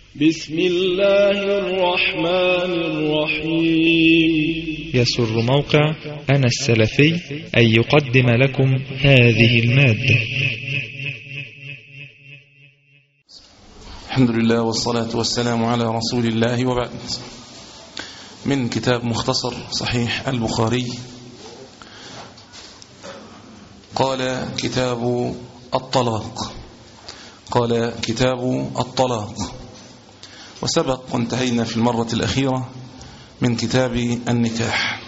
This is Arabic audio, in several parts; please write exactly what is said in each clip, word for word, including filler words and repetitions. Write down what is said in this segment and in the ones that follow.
بسم الله الرحمن الرحيم. يسر موقع أنا السلفي أن يقدم لكم هذه المادة. الحمد لله والصلاة والسلام على رسول الله، وبعد. من كتاب مختصر صحيح البخاري. قال كتاب الطلاق قال كتاب الطلاق وسبق وانتهينا في المرة الأخيرة من كتاب النكاح.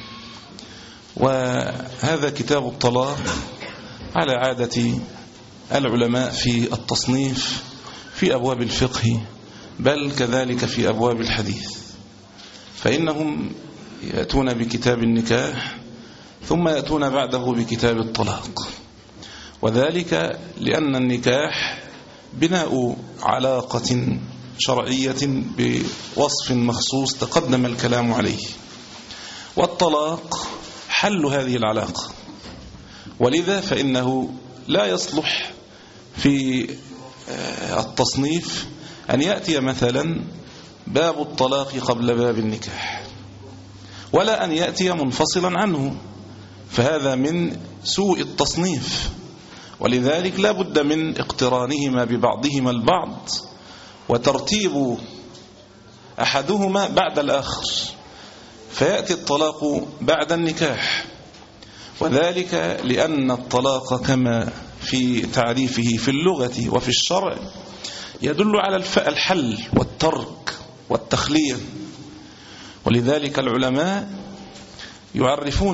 وهذا كتاب الطلاق على عادة العلماء في التصنيف في أبواب الفقه، بل كذلك في أبواب الحديث، فإنهم يأتون بكتاب النكاح ثم يأتون بعده بكتاب الطلاق، وذلك لأن النكاح بناء علاقة شرعية بوصف مخصوص تقدم الكلام عليه، والطلاق حل هذه العلاقة، ولذا فإنه لا يصلح في التصنيف أن يأتي مثلا باب الطلاق قبل باب النكاح، ولا أن يأتي منفصلا عنه، فهذا من سوء التصنيف، ولذلك لا بد من اقترانهما ببعضهما البعض وترتيب أحدهما بعد الآخر، فيأتي الطلاق بعد النكاح، وذلك لأن الطلاق كما في تعريفه في اللغة وفي الشرع يدل على الحل والترك والتخلية، ولذلك العلماء يعرفون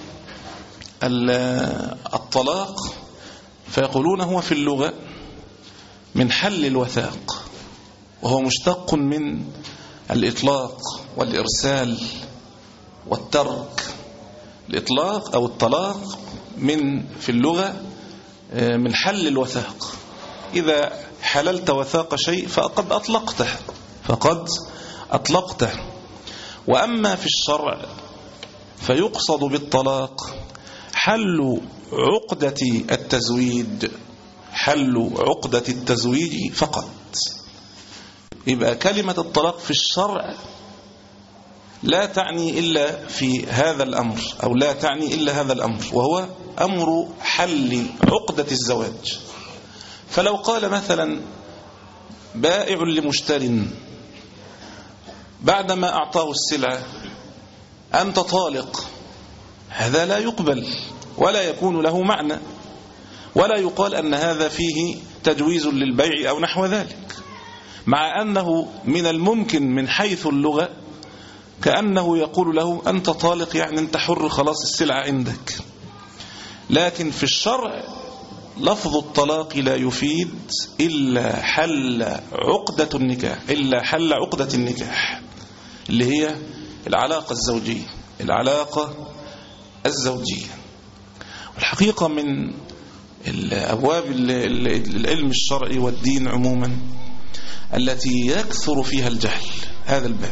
الطلاق فيقولون هو في اللغة من حل الوثاق، وهو مشتق من الإطلاق والإرسال والترك. الإطلاق أو الطلاق من في اللغة من حل الوثاق، إذا حللت وثاق شيء فقد أطلقته فقد أطلقته. وأما في الشرع فيقصد بالطلاق حل عقدة التزويج حل عقدة التزويج فقط. يبقى كلمة الطلاق في الشرع لا تعني إلا في هذا الأمر، أو لا تعني إلا هذا الأمر، وهو أمر حل عقدة الزواج. فلو قال مثلا بائع لمشتر بعدما أعطاه السلعة أنت طالق، هذا لا يقبل ولا يكون له معنى، ولا يقال أن هذا فيه تجويز للبيع أو نحو ذلك، مع أنه من الممكن من حيث اللغة كأنه يقول له أنت طالق، يعني أنت حر، خلاص السلعة عندك. لكن في الشرع لفظ الطلاق لا يفيد إلا حل عقدة النكاح إلا حل عقدة النكاح اللي هي العلاقة الزوجية العلاقة الزوجية. والحقيقة من الأبواب العلم الشرعي والدين عموما التي يكثر فيها الجهل هذا الباب،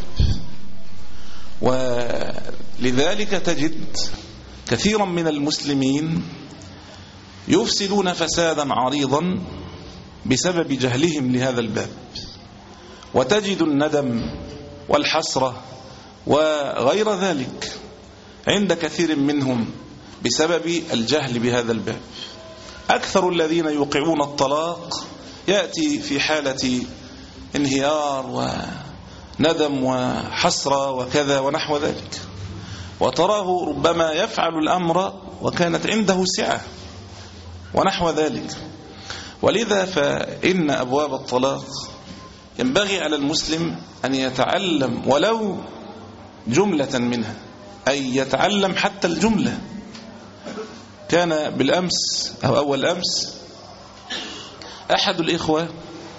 ولذلك تجد كثيرا من المسلمين يفسدون فسادا عريضا بسبب جهلهم لهذا الباب، وتجد الندم والحسرة وغير ذلك عند كثير منهم بسبب الجهل بهذا الباب. أكثر الذين يوقعون الطلاق يأتي في حالة انهيار وندم وحسرة وكذا ونحو ذلك، وتراه ربما يفعل الأمر وكانت عنده سعة ونحو ذلك. ولذا فإن أبواب الطلاق ينبغي على المسلم أن يتعلم ولو جملة منها، أي يتعلم حتى الجملة. كان بالأمس أو أول أمس أحد الإخوة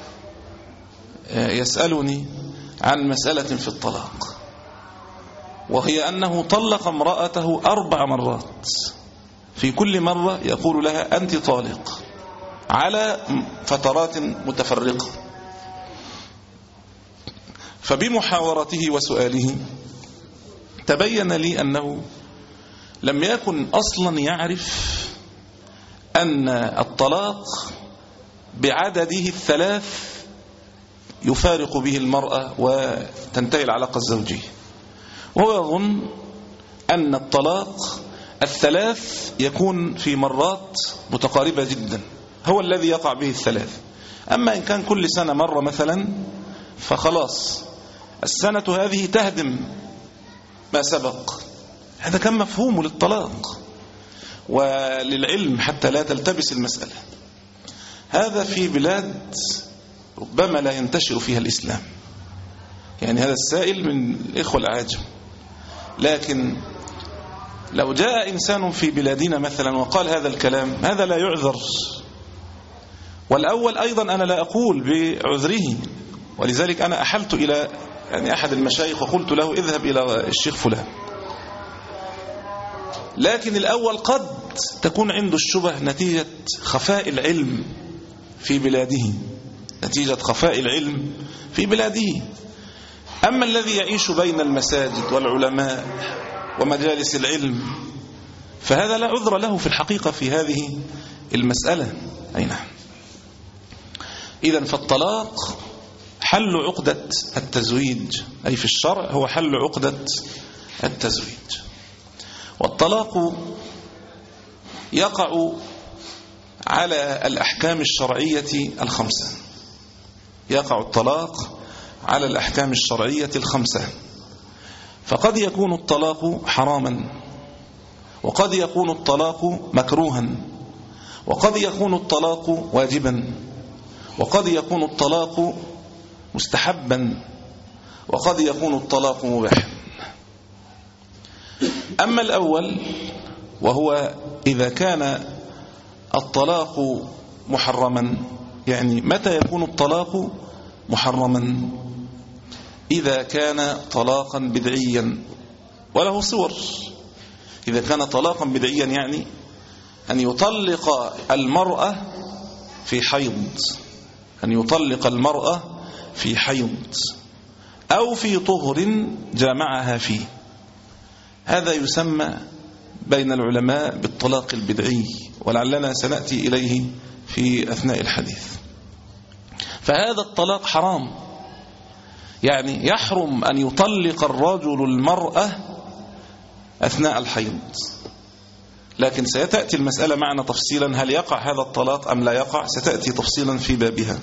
يسألني عن مسألة في الطلاق، وهي أنه طلق امرأته أربع مرات، في كل مرة يقول لها أنت طالق على فترات متفرقة. فبمحاورته وسؤاله تبين لي أنه لم يكن أصلا يعرف أن الطلاق بعدده الثلاث يفارق به المرأة وتنتهي العلاقة الزوجية. وهو يظن أن الطلاق الثلاث يكون في مرات متقاربة جدا، هو الذي يقع به الثلاث. أما إن كان كل سنة مرة مثلا فخلاص السنة هذه تهدم ما سبق. هذا كان مفهوم للطلاق. وللعلم حتى لا تلتبس المسألة، هذا في بلاد ربما لا ينتشر فيها الإسلام، يعني هذا السائل من الإخوة الأعاجم. لكن لو جاء إنسان في بلادنا مثلا وقال هذا الكلام، هذا لا يعذر. والأول أيضا أنا لا أقول بعذره، ولذلك أنا أحلت إلى يعني أحد المشايخ وقلت له اذهب إلى الشيخ فلان. لكن الأول قد تكون عنده الشبه نتيجة خفاء العلم في بلاده، نتيجة خفاء العلم في بلاده. أما الذي يعيش بين المساجد والعلماء ومجالس العلم فهذا لا عذر له في الحقيقة في هذه المسألة. أي نعم. إذن فالطلاق حل عقدة التزويج، أي في الشرع هو حل عقدة التزويج. والطلاق يقع على الأحكام الشرعية الخمسة، يقع الطلاق على الأحكام الشرعية الخمسة. فقد يكون الطلاق حراما، وقد يكون الطلاق مكروها، وقد يكون الطلاق واجبا، وقد يكون الطلاق مستحبا، وقد يكون الطلاق مباحا. أما الأول وهو إذا كان الطلاق محرما، يعني متى يكون الطلاق محرما؟ إذا كان طلاقا بدعيا وله صور. إذا كان طلاقا بدعيا يعني أن يطلق المرأة في حيض، أن يطلق المرأة في حيض أو في طهر جامعها فيه، هذا يسمى بين العلماء بالطلاق البدعي، ولعلنا سنأتي إليه في أثناء الحديث. فهذا الطلاق حرام، يعني يحرم أن يطلق الرجل المرأة أثناء الحيض. لكن سيتأتي المسألة معنا تفصيلا، هل يقع هذا الطلاق أم لا يقع؟ ستأتي تفصيلا في بابها.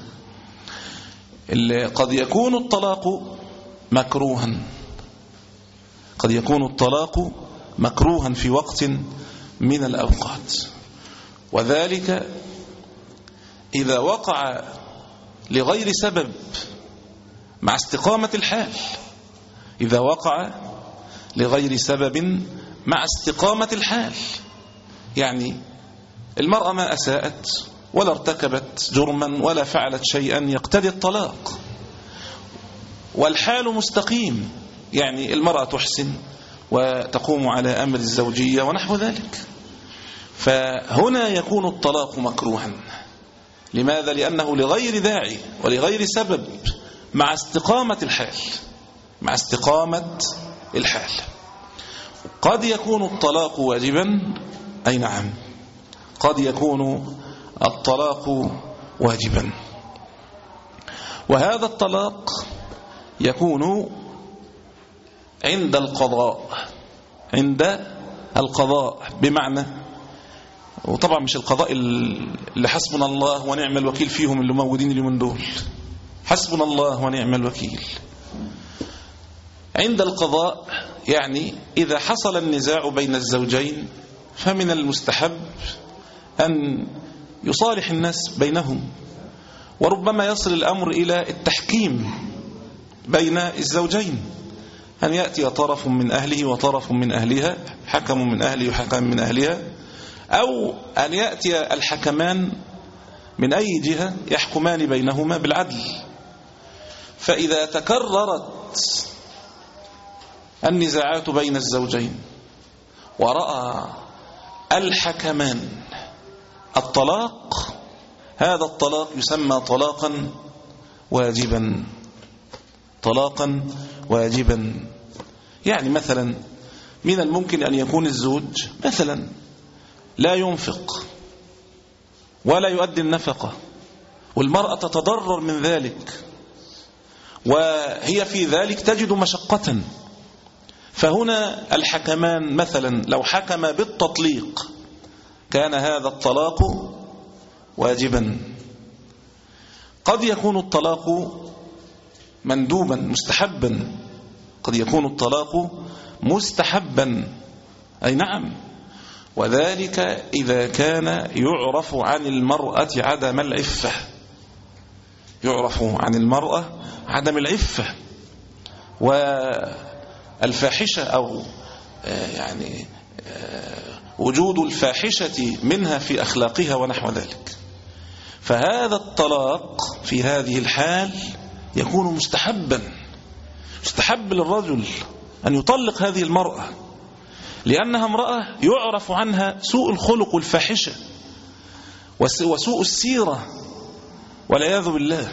قد يكون الطلاق مكروها، قد يكون الطلاق مكروها في وقت من الأوقات، وذلك إذا وقع لغير سبب مع استقامة الحال. إذا وقع لغير سبب مع استقامة الحال، يعني المرأة ما أساءت ولا ارتكبت جرما ولا فعلت شيئا يقتضي الطلاق، والحال مستقيم، يعني المرأة تحسن وتقوم على أمر الزوجية ونحو ذلك، فهنا يكون الطلاق مكروها. لماذا؟ لأنه لغير داعي ولغير سبب مع استقامة الحال، مع استقامة الحال. قد يكون الطلاق واجبا، أي نعم، قد يكون الطلاق واجبا. وهذا الطلاق يكون عند القضاء، عند القضاء بمعنى، وطبعا مش القضاء اللي حسبنا الله ونعم الوكيل فيهم اللي موجودين اليومين دول، حسبنا الله ونعم الوكيل. عند القضاء يعني إذا حصل النزاع بين الزوجين فمن المستحب أن يصالح الناس بينهم، وربما يصل الأمر إلى التحكيم بين الزوجين، أن يأتي طرف من أهله وطرف من أهلها، حكم من أهله وحكم من أهلها، أو أن يأتي الحكمان من أي جهة يحكمان بينهما بالعدل. فإذا تكررت النزاعات بين الزوجين ورأى الحكمان الطلاق، هذا الطلاق يسمى طلاقا واجبا، طلاقا واجبا. يعني مثلا من الممكن أن يكون الزوج مثلا لا ينفق ولا يؤدي النفقة، والمرأة تتضرر من ذلك، وهي في ذلك تجد مشقة. فهنا الحكمان مثلا لو حكم بالتطليق كان هذا الطلاق واجبا. قد يكون الطلاق مندوبا مستحبا، قد يكون الطلاق مستحبا، أي نعم، وذلك إذا كان يعرف عن المرأة عدم العفة، يعرف عن المرأة عدم العفة والفاحشة، أو يعني وجود الفاحشة منها في أخلاقها ونحو ذلك. فهذا الطلاق في هذه الحال يكون مستحبا، مستحب للرجل أن يطلق هذه المرأة، لأنها امرأة يعرف عنها سوء الخلق والفاحشة وسوء السيرة والعياذ بالله.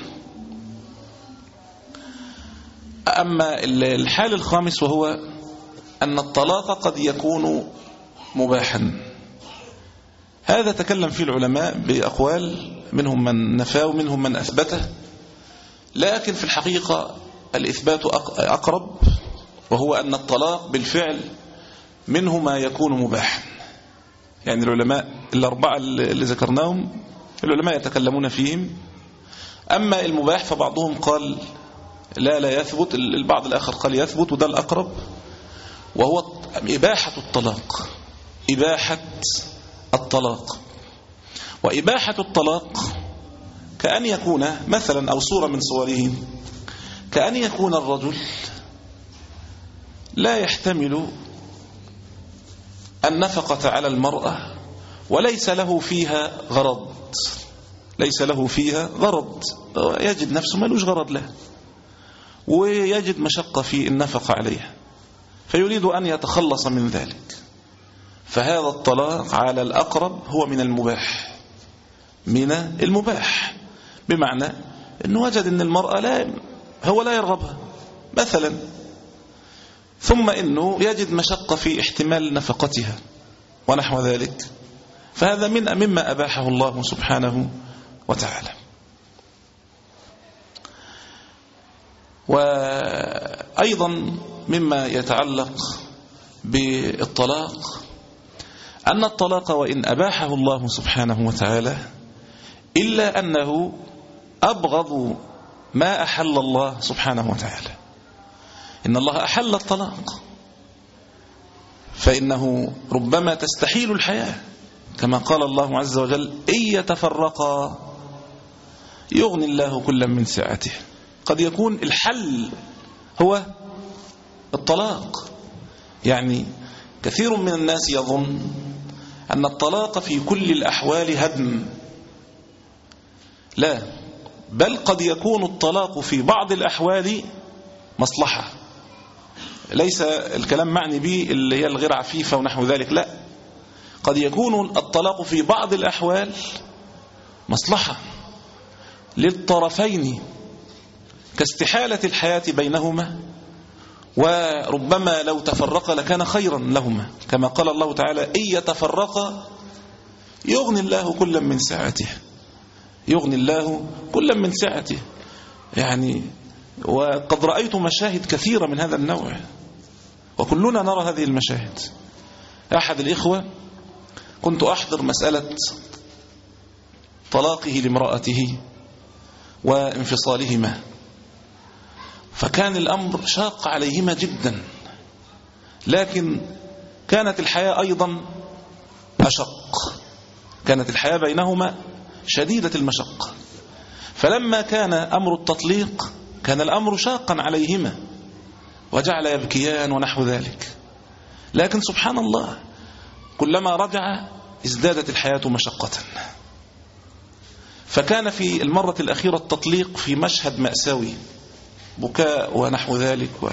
أما الحال الخامس وهو أن الطلاق قد يكون مباحا، هذا تكلم فيه العلماء بأقوال، منهم من نفاه ومنهم من أثبته، لكن في الحقيقة الإثبات أقرب، وهو أن الطلاق بالفعل منه ما يكون مباحا. يعني العلماء الأربعة اللي ذكرناهم العلماء يتكلمون فيهم. أما المباح فبعضهم قال لا لا يثبت، البعض الآخر قال يثبت، وده الأقرب، وهو إباحة الطلاق. إباحة الطلاق وإباحة الطلاق كأن يكون مثلا، أو صورة من صوره، كأن يكون الرجل لا يحتمل النفقة على المرأة وليس له فيها غرض، ليس له فيها غرض، يجد نفسه ملوش غرض له، ويجد مشقة في النفقة عليها، فيريد أن يتخلص من ذلك. فهذا الطلاق على الأقرب هو من المباح، من المباح، بمعنى أنه وجد أن المرأة لا هو لا يرغبها مثلا، ثم أنه يجد مشقة في احتمال نفقتها ونحو ذلك، فهذا من مما أباحه الله سبحانه وتعالى. وأيضا مما يتعلق بالطلاق أن الطلاق وإن أباحه الله سبحانه وتعالى إلا أنه أبغض ما أحل الله سبحانه وتعالى. إن الله أحل الطلاق، فإنه ربما تستحيل الحياة، كما قال الله عز وجل إن يتفرقا يغني الله كلا من سعته. قد يكون الحل هو الطلاق. يعني كثير من الناس يظن أن الطلاق في كل الأحوال هدم، لا، بل قد يكون الطلاق في بعض الأحوال مصلحة. ليس الكلام معني به اللي هي الغير عفيفة ونحو ذلك، لا، قد يكون الطلاق في بعض الأحوال مصلحة للطرفين كاستحالة الحياة بينهما، وربما لو تفرقا لكان خيرا لهما، كما قال الله تعالى إن يتفرقا يغني الله كلا من سعته، يغني الله كلا من سعته. يعني وقد رأيت مشاهد كثيرة من هذا النوع، وكلنا نرى هذه المشاهد. أحد الإخوة كنت أحضر مسألة طلاقه لامرأته وانفصالهما، فكان الأمر شاق عليهما جدا، لكن كانت الحياة أيضا أشق، كانت الحياة بينهما شديدة المشقة. فلما كان أمر التطليق كان الأمر شاقا عليهما وجعل يبكيان ونحو ذلك، لكن سبحان الله كلما رجع ازدادت الحياة مشقة. فكان في المرة الأخيرة التطليق في مشهد مأساوي، بكاء ونحو ذلك و...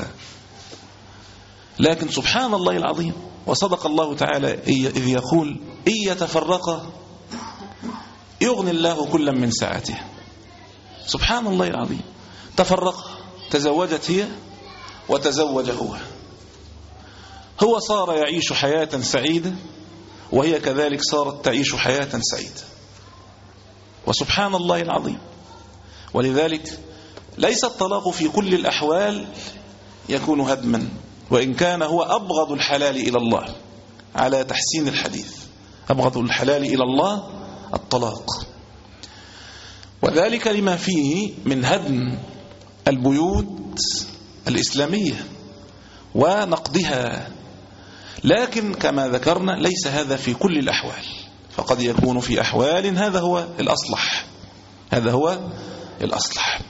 لكن سبحان الله العظيم، وصدق الله تعالى إذ يقول إن يتفرقا يغني الله كلا من سعته. سبحان الله العظيم، تفرقا، تزوجت هي وتزوج هو، هو صار يعيش حياة سعيدة وهي كذلك صارت تعيش حياة سعيدة، وسبحان الله العظيم. ولذلك ليس الطلاق في كل الأحوال يكون هدما، وإن كان هو أبغض الحلال إلى الله على تحسين الحديث. أبغض الحلال إلى الله الطلاق، وذلك لما فيه من هدم البيوت الإسلامية ونقضها. لكن كما ذكرنا ليس هذا في كل الأحوال، فقد يكون في أحوال هذا هو الأصلح، هذا هو الأصلح.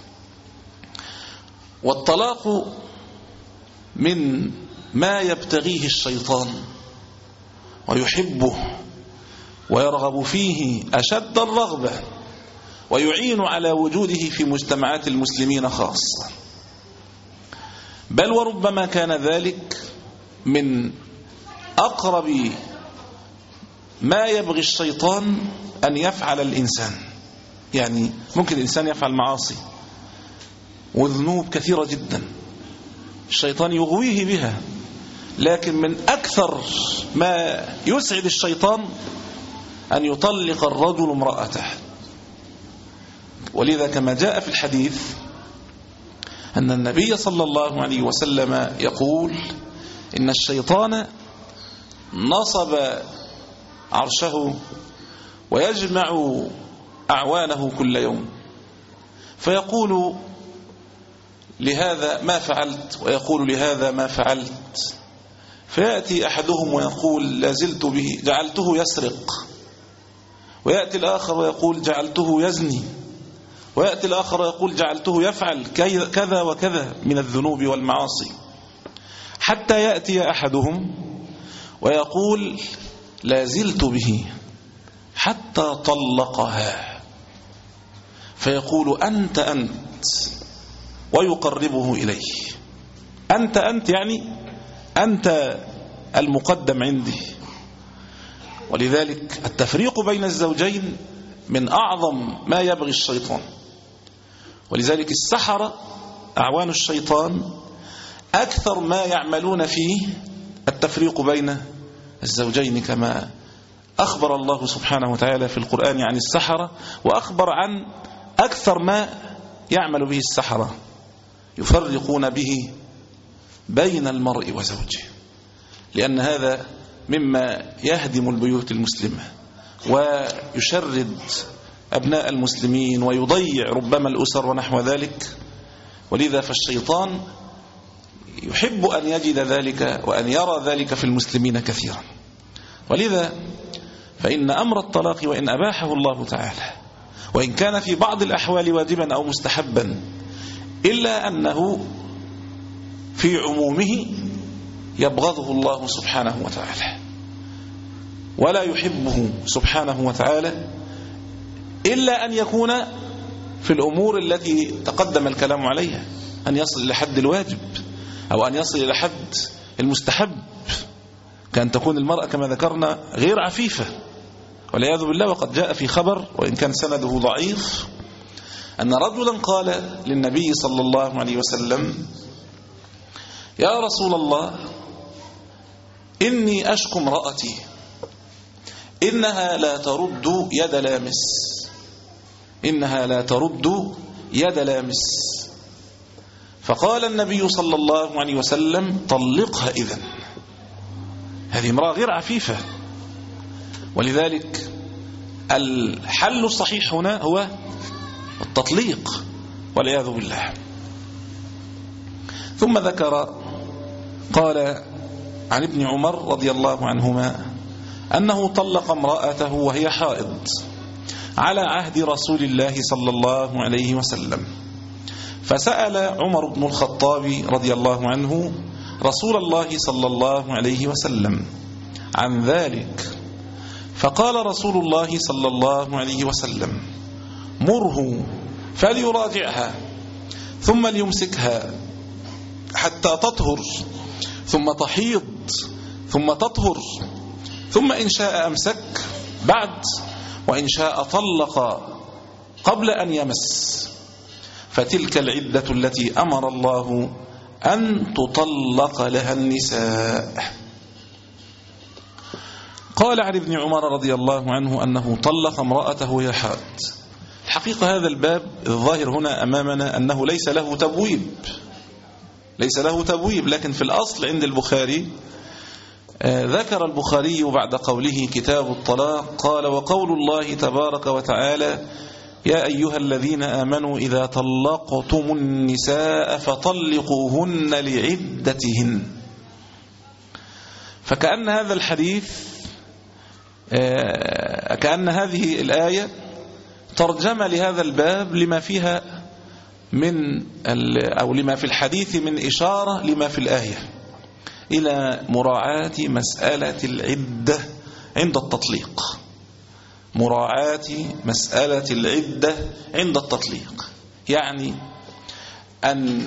والطلاق من ما يبتغيه الشيطان ويحبه ويرغب فيه أشد الرغبة، ويعين على وجوده في مجتمعات المسلمين خاصة، بل وربما كان ذلك من أقرب ما يبغي الشيطان أن يفعل الإنسان. يعني ممكن الإنسان يفعل معاصي وذنوب كثيرة جدا الشيطان يغويه بها، لكن من أكثر ما يسعد الشيطان أن يطلق الرجل امرأته. ولذا كما جاء في الحديث أن النبي صلى الله عليه وسلم يقول إن الشيطان نصب عرشه ويجمع أعوانه كل يوم، فيقول لهذا ما فعلت ويقول لهذا ما فعلت، فيأتي أحدهم ويقول لازلت به جعلته يسرق، ويأتي الآخر ويقول جعلته يزني، ويأتي الآخر ويقول جعلته يفعل كذا وكذا من الذنوب والمعاصي، حتى يأتي أحدهم ويقول لازلت به حتى طلقها، فيقول أنت أنت ويقربه إليه. أنت أنت يعني أنت المقدم عندي. ولذلك التفريق بين الزوجين من أعظم ما يبغي الشيطان. ولذلك السحرة أعوان الشيطان أكثر ما يعملون فيه التفريق بين الزوجين، كما أخبر الله سبحانه وتعالى في القرآن عن السحرة، وأخبر عن أكثر ما يعمل به السحرة، يفرقون به بين المرء وزوجه، لأن هذا مما يهدم البيوت المسلمة ويشرد أبناء المسلمين ويضيع ربما الأسر ونحو ذلك. ولذا فالشيطان يحب أن يجد ذلك وأن يرى ذلك في المسلمين كثيرا. ولذا فإن أمر الطلاق وإن أباحه الله تعالى، وإن كان في بعض الأحوال واجبا أو مستحبا، إلا أنه في عمومه يبغضه الله سبحانه وتعالى، ولا يحبه سبحانه وتعالى إلا أن يكون في الأمور التي تقدم الكلام عليها، أن يصل إلى حد الواجب أو أن يصل إلى حد المستحب، كأن تكون المرأة كما ذكرنا غير عفيفة والعياذ بالله. وقد جاء في خبر وإن كان سنده ضعيف أن رجلا قال للنبي صلى الله عليه وسلم: يا رسول الله، إني أشكو امرأتي إنها لا ترد يد لامس، إنها لا ترد يد لامس. فقال النبي صلى الله عليه وسلم: طلقها إذن. هذه امرأة غير عفيفة. ولذلك الحل الصحيح هنا هو التطليق والعياذ بالله. ثم ذكر قال عن ابن عمر رضي الله عنهما أنه طلق امرأته وهي حائض على عهد رسول الله صلى الله عليه وسلم، فسأل عمر بن الخطاب رضي الله عنه رسول الله صلى الله عليه وسلم عن ذلك، فقال رسول الله صلى الله عليه وسلم: مره فليراجعها ثم ليمسكها حتى تطهر ثم تحيض ثم تطهر، ثم إن شاء أمسك بعد وإن شاء طلق قبل أن يمس، فتلك العدة التي أمر الله أن تطلق لها النساء. قال عن ابن عمر رضي الله عنه أنه طلق امرأته وهي حائض الحقيقة هذا الباب الظاهر هنا أمامنا أنه ليس له تبويب، ليس له تبويب، لكن في الأصل عند البخاري ذكر البخاري بعد قوله كتاب الطلاق قال: وقول الله تبارك وتعالى: يا أيها الذين آمنوا إذا طلقتم النساء فطلقوهن لعدتهن. فكأن هذا الحديث كأن هذه الآية ترجمة لهذا الباب لما فيها من أو لما في الحديث من إشارة لما في الآية إلى مراعاة مسألة العدة عند التطليق، مراعاة مسألة العدة عند التطليق، يعني أن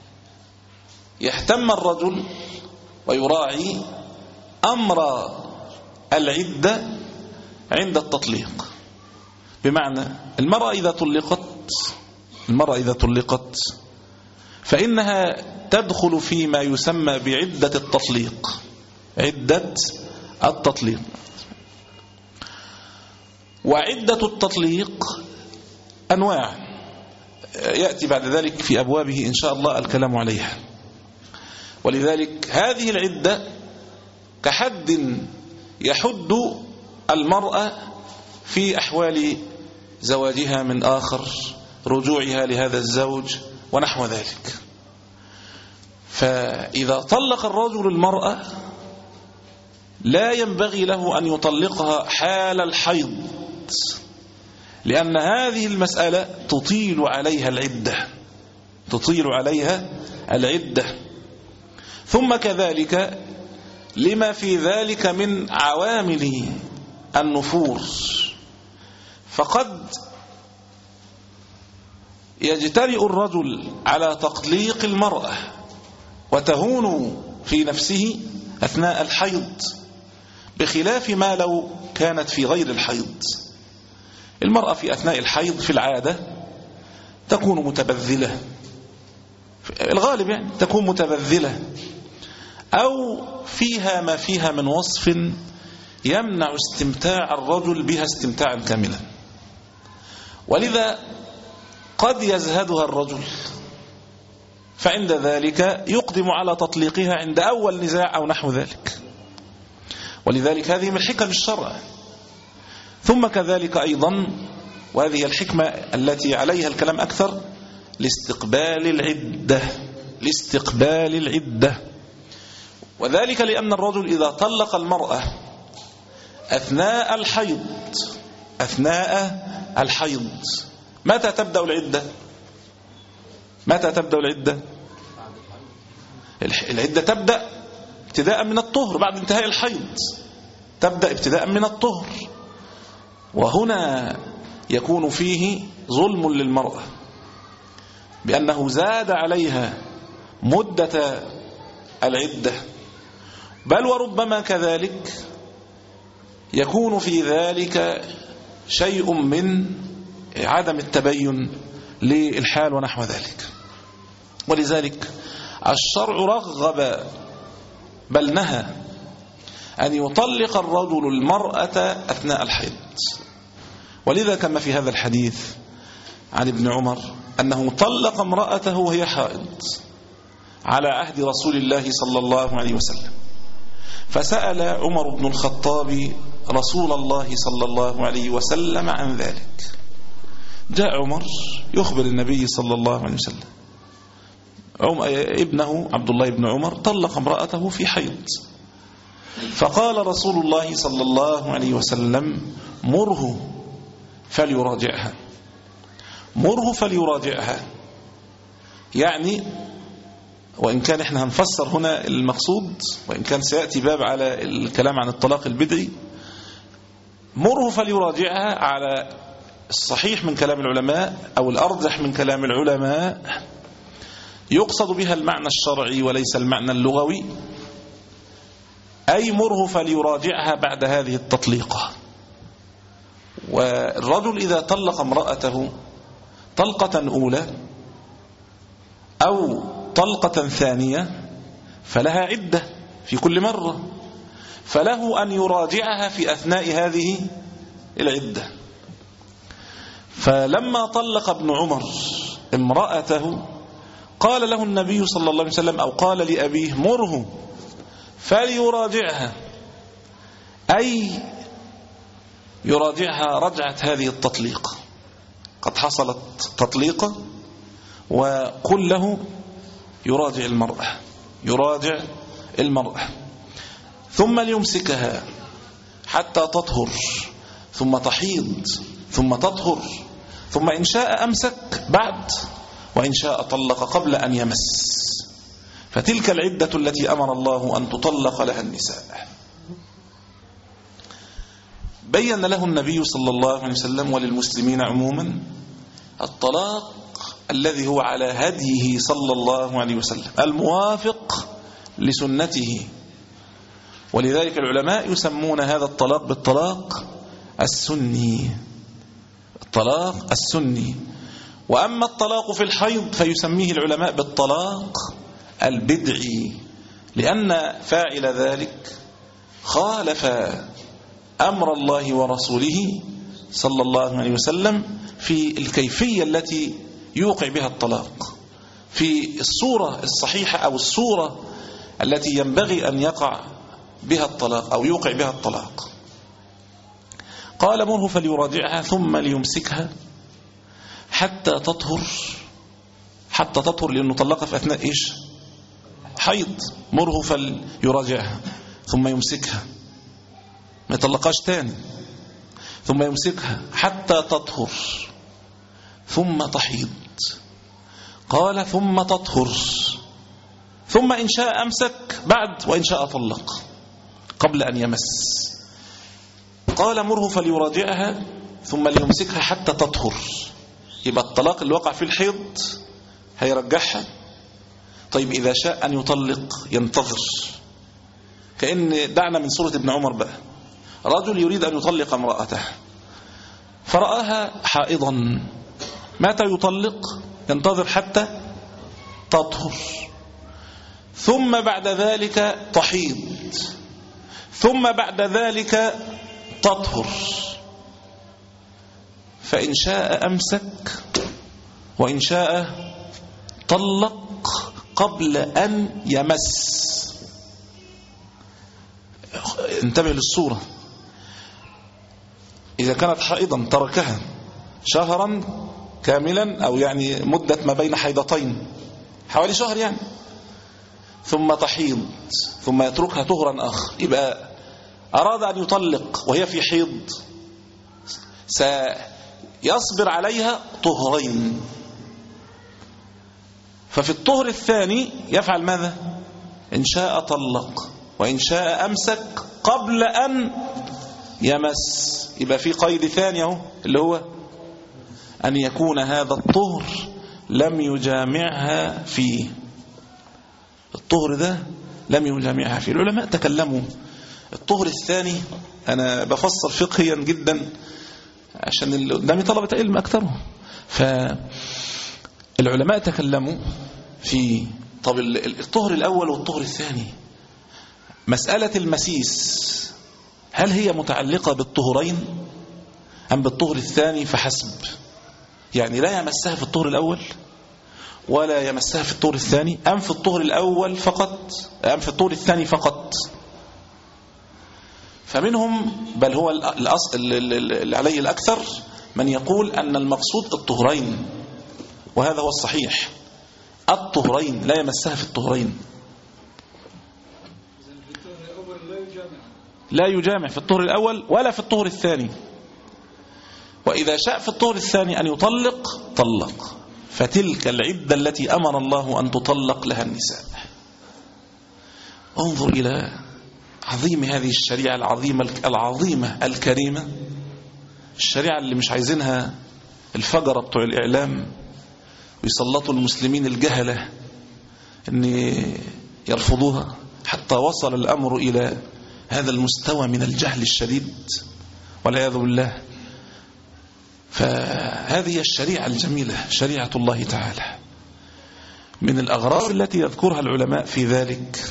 يهتم الرجل ويراعي أمر العدة عند التطليق. بمعنى المرأة إذا طلقت المرأة إذا طلقت فإنها تدخل فيما يسمى بعدة التطليق، عدة التطليق. وعدة التطليق أنواع يأتي بعد ذلك في أبوابه إن شاء الله الكلام عليها. ولذلك هذه العدة كحد يحد المرأة في أحوال زواجها من آخر، رجوعها لهذا الزوج ونحو ذلك. فإذا طلق الرجل المرأة لا ينبغي له أن يطلقها حال الحيض، لأن هذه المسألة تطيل عليها العدة تطيل عليها العدة ثم كذلك لما في ذلك من عوامل النفور. فقد يجترئ الرجل على تطليق المرأة وتهون في نفسه أثناء الحيض، بخلاف ما لو كانت في غير الحيض. المرأة في أثناء الحيض في العادة تكون متبذلة، الغالب يعني تكون متبذلة، أو فيها ما فيها من وصف يمنع استمتاع الرجل بها استمتاعا كاملا، ولذا قد يزهدها الرجل، فعند ذلك يقدم على تطليقها عند أول نزاع أو نحو ذلك. ولذلك هذه من حكم الشرع. ثم كذلك أيضا، وهذه الحكمة التي عليها الكلام أكثر، لاستقبال العدة لاستقبال العدة وذلك لأن الرجل إذا طلق المرأة أثناء الحيض أثناء الحيض متى تبدأ العدة؟ متى تبدأ العدة؟ العدة تبدأ ابتداء من الطهر، بعد انتهاء الحيض تبدأ ابتداء من الطهر. وهنا يكون فيه ظلم للمرأة، بأنه زاد عليها مدة العدة، بل وربما كذلك يكون في ذلك شيء من عدم التبين للحال ونحو ذلك. ولذلك الشرع رغب بل نهى أن يطلق الرجل المرأة أثناء الحيض. ولذا كما في هذا الحديث عن ابن عمر أنه طلق امرأته وهي حائض على عهد رسول الله صلى الله عليه وسلم، فسأل عمر بن الخطاب رسول الله صلى الله عليه وسلم عن ذلك. جاء عمر يخبر النبي صلى الله عليه وسلم ابنه عبد الله بن عمر طلق امرأته في حيض، فقال رسول الله صلى الله عليه وسلم: مره فليراجعها مره فليراجعها يعني، وإن كان احنا هنفسر هنا المقصود، وإن كان سيأتي باب على الكلام عن الطلاق البدعي، مره فليراجعها على الصحيح من كلام العلماء أو الأرجح من كلام العلماء يقصد بها المعنى الشرعي وليس المعنى اللغوي، أي مره فليراجعها بعد هذه التطليقة. والرجل إذا طلق امرأته طلقة أولى أو طلقة ثانية فلها عدة في كل مرة، فله أن يراجعها في أثناء هذه العدة. فلما طلق ابن عمر امرأته قال له النبي صلى الله عليه وسلم أو قال لأبيه مره فليراجعها، أي يراجعها رجعة هذه التطليق، قد حصلت تطليقة، وقل له يراجع المرأة يراجع المرأة ثم ليمسكها حتى تطهر ثم تحيض ثم تطهر، ثم إن شاء أمسك بعد وإن شاء طلق قبل أن يمس، فتلك العدة التي أمر الله أن تطلق لها النساء. بين له النبي صلى الله عليه وسلم وللمسلمين عموما الطلاق الذي هو على هديه صلى الله عليه وسلم الموافق لسنته، ولذلك العلماء يسمون هذا الطلاق بالطلاق السني، الطلاق السني. وأما الطلاق في الحيض فيسميه العلماء بالطلاق البدعي، لأن فاعل ذلك خالف أمر الله ورسوله صلى الله عليه وسلم في الكيفية التي يوقع بها الطلاق، في الصورة الصحيحة أو الصورة التي ينبغي أن يقع بها الطلاق أو يوقع بها الطلاق. قال مره فليراجعها ثم ليمسكها حتى تطهر، حتى تطهر لأنه طلقها في أثناء إيش؟ حيض. مره فليراجعها ثم يمسكها، ما يطلقاش تاني، ثم يمسكها حتى تطهر ثم تحيض. قال ثم تطهر ثم إن شاء أمسك بعد وإن شاء طلق قبل أن يمس. قال مره فليراجعها ثم ليمسكها حتى تطهر، يبقى الطلاق اللي وقع في الحيض هيرجعها. طيب إذا شاء أن يطلق ينتظر، كأن دعنا من سورة ابن عمر بقى، رجل يريد أن يطلق امرأته فرآها حائضا، متى يطلق؟ ينتظر حتى تطهر، ثم بعد ذلك تحيض، ثم بعد ذلك تطهر، فإن شاء أمسك وإن شاء طلق قبل أن يمس. انتبه للصورة، إذا كانت حائضا تركها شهرا كاملا أو يعني مدة ما بين حيضتين حوالي شهر يعني، ثم تحيض ثم يتركها طهرا آخر، يبقى أراد أن يطلق وهي في حيض سيصبر عليها طهرين، ففي الطهر الثاني يفعل ماذا؟ إن شاء طلق وإن شاء أمسك قبل أن يمس. يبقى في قيد ثاني اهو اللي هو أن يكون هذا الطهر لم يجامعها فيه، الطهر ده لم يجامعها فيه. العلماء تكلموا الطهر الثاني، أنا بفسر فقهيا جدا عشان اللي قدامي طلبة علم أكثرهم، فالعلماء تكلموا في طب الطهر الأول والطهر الثاني، مسألة المسيس هل هي متعلقة بالطهرين أم بالطهر الثاني فحسب؟ يعني لا يمسها في الطهر الأول ولا يمسها في الطهر الثاني، أم في الطهر الأول فقط أم في الطهر الثاني فقط؟ فمنهم بل هو الأصل اللي عليه الأكثر من يقول أن المقصود الطهرين، وهذا هو الصحيح، الطهرين لا يمسها في الطهرين، لا يجامع في الطهر الأول ولا في الطهر الثاني، وإذا شاء في الطهر الثاني أن يطلق طلق، فتلك العدة التي أمر الله أن تطلق لها النساء. انظر إلى عظيم هذه الشريعة العظيمة العظيمة الكريمة، الشريعة اللي مش عايزينها الفجرة بتوع الإعلام ويسلطوا المسلمين الجهلة أن يرفضوها، حتى وصل الأمر إلى هذا المستوى من الجهل الشديد والعياذ بالله. فهذه الشريعة الجميلة شريعة الله تعالى، من الأغراض التي يذكرها العلماء في ذلك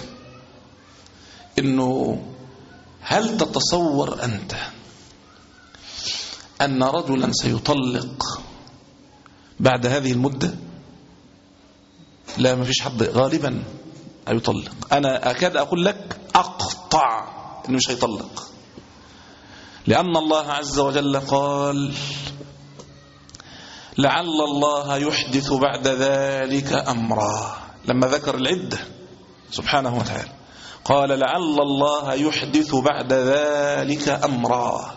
إنه هل تتصور أنت أن رجلا سيطلق بعد هذه المدة؟ لا، ما فيش حد غالبا هيطلق. أنا أكاد أقول لك أقطع إنه مش هيطلق، لأن الله عز وجل قال لعل الله يحدث بعد ذلك أمرا. لما ذكر العدة سبحانه وتعالى قال لعل الله يحدث بعد ذلك أمرا.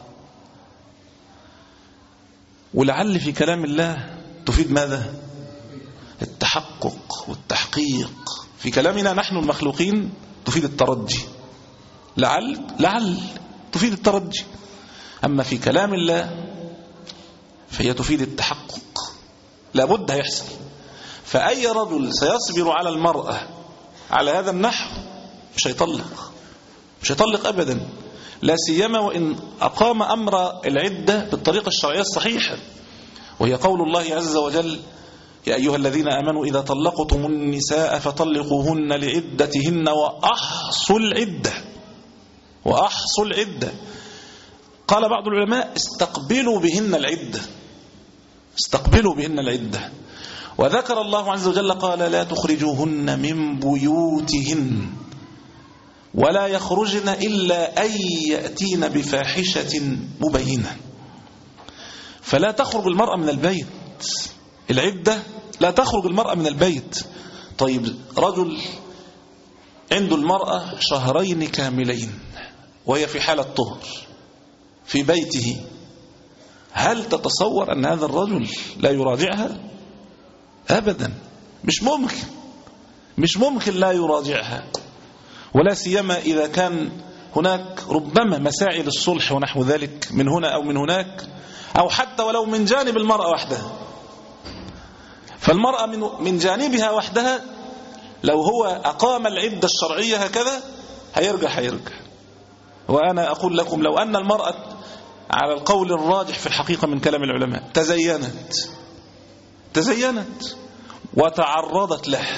ولعل في كلام الله تفيد ماذا؟ التحقق والتحقيق. في كلامنا نحن المخلوقين تفيد الترجي، لعل لعل تفيد الترجي. أما في كلام الله فهي تفيد التحقق، لابد هيحصل. فأي رجل سيصبر على المرأة على هذا النحو مش هيطلق، مش هيطلق أبدا، لا سيما وإن أقام أمر العدة بالطريقة الشرعية الصحيحة، وهي قول الله عز وجل يا أيها الذين آمنوا إذا طلقتم النساء فطلقوهن لعدتهن وأحصوا العدة. وأحصوا العدة قال بعض العلماء استقبلوا بهن العدة، استقبلوا بهن العدة. وذكر الله عز وجل قال لا تخرجوهن من بيوتهن ولا يخرجن إلا أن يأتين بفاحشة مبينة. فلا تخرج المرأة من البيت، العدة لا تخرج المرأة من البيت. طيب رجل عنده المرأة شهرين كاملين وهي في حالة طهر في بيته، هل تتصور أن هذا الرجل لا يراجعها؟ أبدا، مش ممكن، مش ممكن لا يراجعها. ولا سيما إذا كان هناك ربما مسائل الصلح ونحو ذلك من هنا أو من هناك، أو حتى ولو من جانب المرأة وحدها. فالمرأة من من جانبها وحدها لو هو أقام العدة الشرعية هكذا هيرجع هيرجع. وأنا أقول لكم لو أن المرأة على القول الراجح في الحقيقة من كلام العلماء تزينت تزينت وتعرضت له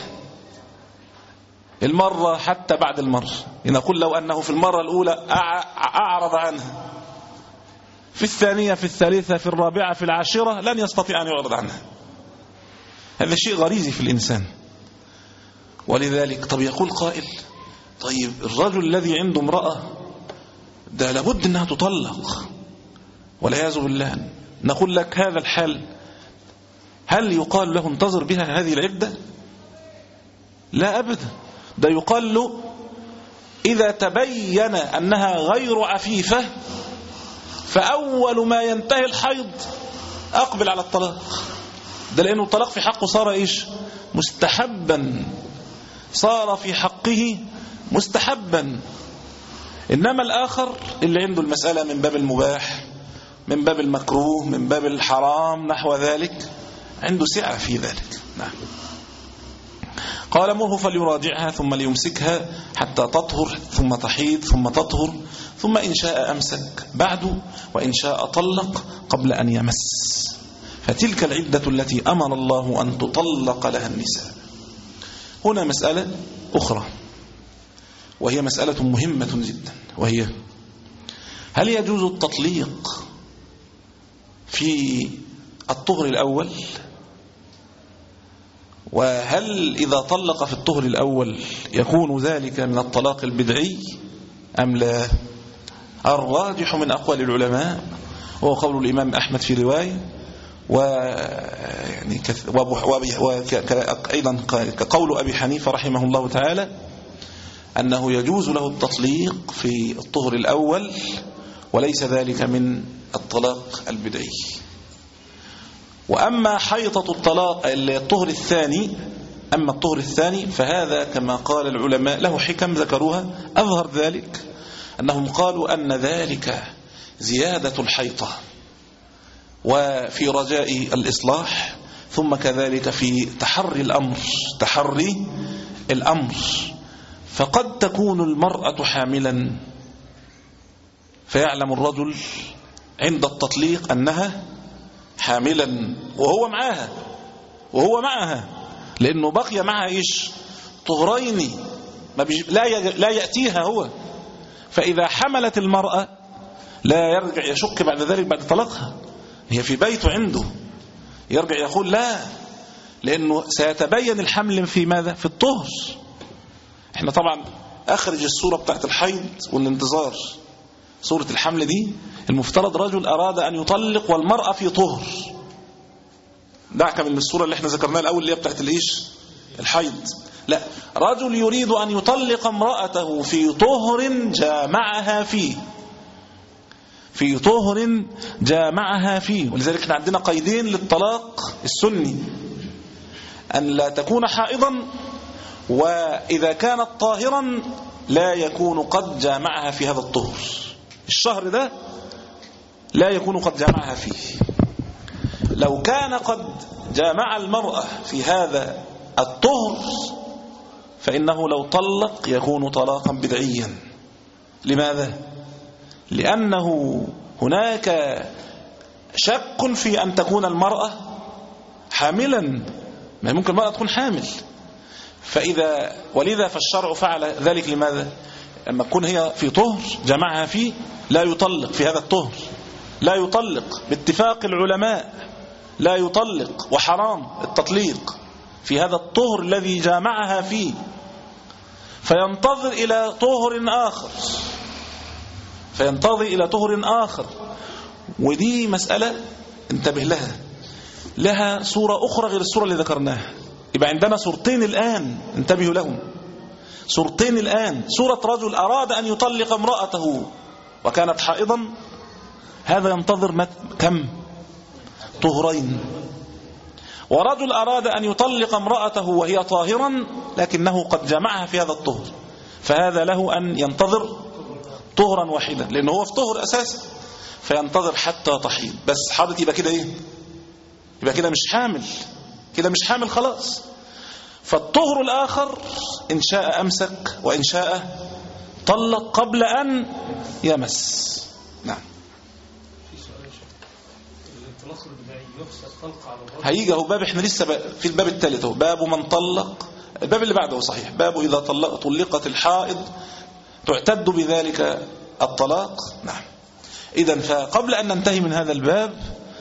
المرة حتى بعد المرة، نقول لو أنه في المرة الأولى أعرض عنها، في الثانية في الثالثة في الرابعة في العاشرة لن يستطيع أن يعرض عنها. هذا شيء غريزي في الإنسان. ولذلك طب يقول قائل طيب الرجل الذي عنده امرأة ده لابد أنها تطلق والعياذ بالله، نقول لك هذا الحال هل يقال له انتظر بها هذه العدة؟ لا أبدا، ده يقال له إذا تبين أنها غير عفيفة فأول ما ينتهي الحيض أقبل على الطلاق. ده لأنه الطلاق في حقه صار إيش؟ مستحبا، صار في حقه مستحبا. إنما الآخر اللي عنده المسألة من باب المباح من باب المكروه من باب الحرام نحو ذلك عنده سعة في ذلك. نعم. قال مره فليراجعها ثم ليمسكها حتى تطهر ثم تحيض ثم تطهر ثم إن شاء أمسك بعد وإن شاء طلق قبل أن يمس. فتلك العدة التي أمر الله أن تطلق لها النساء. هنا مسألة أخرى وهي مسألة مهمة جدا، وهي هل يجوز التطليق في الطهر الأول؟ وهل إذا طلق في الطهر الأول يكون ذلك من الطلاق البدعي أم لا؟ الراجح من أقوال العلماء هو قول الإمام أحمد في رواية، ويعني وأيضا كقول أبي حنيفة رحمه الله تعالى أنه يجوز له التطليق في الطهر الأول وليس ذلك من الطلاق البدعي. وأما حيطة الطلاق الطهر الثاني أما الطهر الثاني فهذا كما قال العلماء له حكم ذكروها. أظهر ذلك أنهم قالوا أن ذلك زيادة الحيطة وفي رجاء الإصلاح، ثم كذلك في تحري الأمر تحري الأمر فقد تكون المرأة حاملا فيعلم الرجل عند التطليق أنها حاملا وهو معها وهو معها لأنه بقي معها إيش؟ طهرين ما لا لا يأتيها هو. فإذا حملت المرأة لا يرجع يشك بعد ذلك بعد طلاقها، هي في بيته عنده، يرجع يقول لا، لأنه سيتبين الحمل في ماذا؟ في الطهر. احنا طبعا أخرج الصورة بتاعت الحيض والانتظار، صورة الحمل دي المفترض رجل أراد أن يطلق والمرأة في طهر، دعك من الصورة اللي احنا ذكرناها الأول اللي هي بتاعت الإيش؟ الحيض. لا، رجل يريد أن يطلق امرأته في طهر جامعها فيه، في طهر جامعها فيه. ولذلك احنا عندنا قيدين للطلاق السني: أن لا تكون حائضا، وإذا كانت طاهرا لا يكون قد جامعها في هذا الطهر، الشهر ده لا يكون قد جامعها فيه. لو كان قد جامع المرأة في هذا الطهر فإنه لو طلق يكون طلاقا بدعيا. لماذا؟ لأنه هناك شك في أن تكون المرأة حاملا، ما ممكن المرأة تكون حامل، فإذا ولذا فالشرع فعل ذلك. لماذا؟ لما تكون هي في طهر جمعها فيه لا يطلق في هذا الطهر، لا يطلق باتفاق العلماء، لا يطلق، وحرام التطليق في هذا الطهر الذي جامعها فيه، فينتظر إلى طهر آخر، فينتظر إلى طهر آخر. ودي مسألة انتبه لها، لها صورة أخرى غير الصورة اللي ذكرناها. يبقى عندنا صورتين الآن، انتبهوا لهم، صورتين الآن: صورة رجل أراد أن يطلق امرأته وكانت حائضا، هذا ينتظر كم؟ طهرين. ورجل أراد أن يطلق امرأته وهي طاهرا لكنه قد جمعها في هذا الطهر، فهذا له أن ينتظر طهرا واحدا، لأنه هو في طهر أساسا، فينتظر حتى تحيض. بس حاضت يبقى كده إيه؟ يبقى كده مش حامل، كده مش حامل خلاص. فالطهر الآخر إن شاء أمسك وإن شاء طلق قبل أن يمس. نعم. هيجي اهو باب، احنا لسه في الباب الثالث اهو، باب من طلق، الباب اللي بعده صحيح، باب إذا طلق طلقت الحائض تعتد بذلك الطلاق. نعم. إذن فقبل أن ننتهي من هذا الباب،